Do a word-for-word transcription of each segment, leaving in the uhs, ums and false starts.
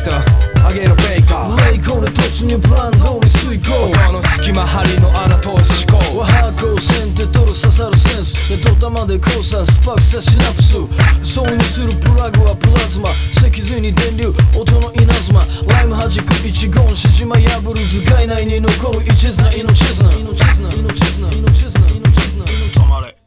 ント上げろベイカーブレイクで突入プラン通り遂行音の隙間針の穴通し思考ハーコー先手取る刺さるセンスでドタまで交差スパークさシナプス挿入するプラグはプラズマ脊髄に電流音の稲妻ライム弾く一言しじま破る頭蓋内に残る一途な命綱命綱命綱命綱命綱止まれ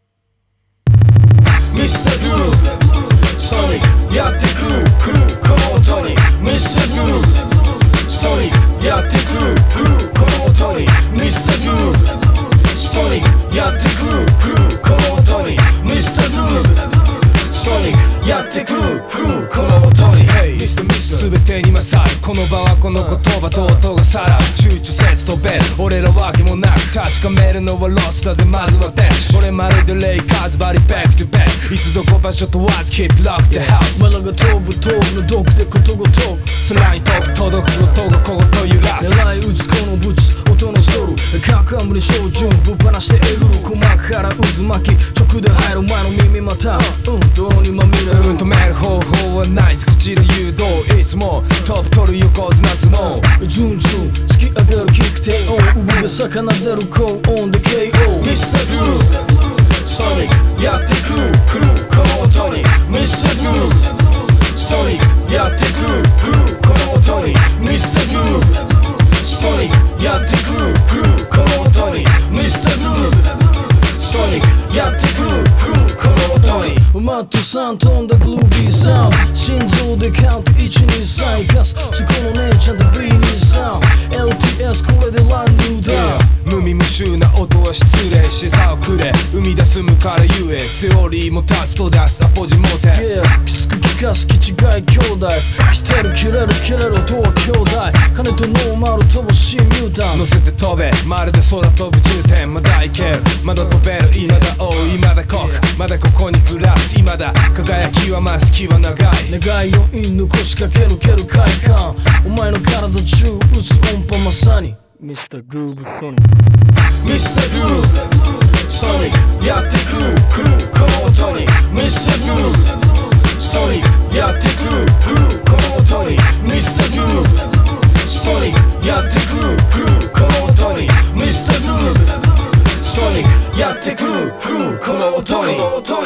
ミスターグルーソニックやってくるクルーこの音にミスターグルーソニックやってくるクルーこの音にミスターグルーソニックやってくるクルーこの音にミスターグルーソニックやってくるクルーこの音にミスターミス全てに勝るこの場はこの言葉と音がさらう躊躇せず飛べる俺らわけもなく確かめるのはロスだぜまずはデッ俺まるでレイカーズバリバックトゥバックいつどこ場所問わず Keep lock the house マナが飛ぶ頭部の毒でことごとく空に遠く届く音が小言揺らす狙い撃つこのブツ音のソル各暗部に照準ぶっ放してえぐる鼓膜から渦巻き直で入る前の耳またうん泥にまみれるうん止める方法はないこちら誘導いつもトップ取る横綱相撲順々突き上げるキック低音産毛魚出る高音で ケーオー ミスターグルーソニックやってくるクルーこの音にミスターグルーソニックやってくるクルーこの音にミスターグルーソニックやってくるクルーこの音にミスターグルーソニックやってくるクルーこの音にマットさん飛んだグルービーサウンド心臓でカウントいちにさん生かすそこの姉ちゃんと ビーにさん エルティーエス これで乱入だ無味無臭な音は失礼しさをくれ生み出すむからゆえセオリーも立つと出すアポジモテス、 yeah、きつく聞かす気違い兄弟来てる切れる切れる音は兄弟金とノーマル飛ばしミュータン乗せて飛べまるで空飛ぶ重点まだいけるまだ飛べる今だおう今だ濃くまだここに暮らす今だ輝きは増す気は長い願いの因残しかけるける快感お前の体中打つ音波まさにミスターグルーブソニックミスターグルーソニックやってくるクルーこの音にミスターグルーソニックやってくるクルーこの音にミスターグルーソニックやってくるクルーこの音にミスターグルーソニックやってくるクルーこの音に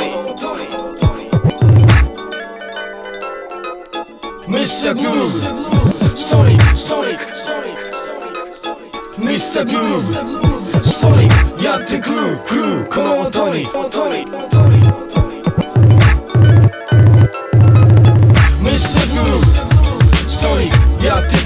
ミスターグルーソニックソニックミスターグルーソニックやってくるクルーこの音にミスターグルーソニックやって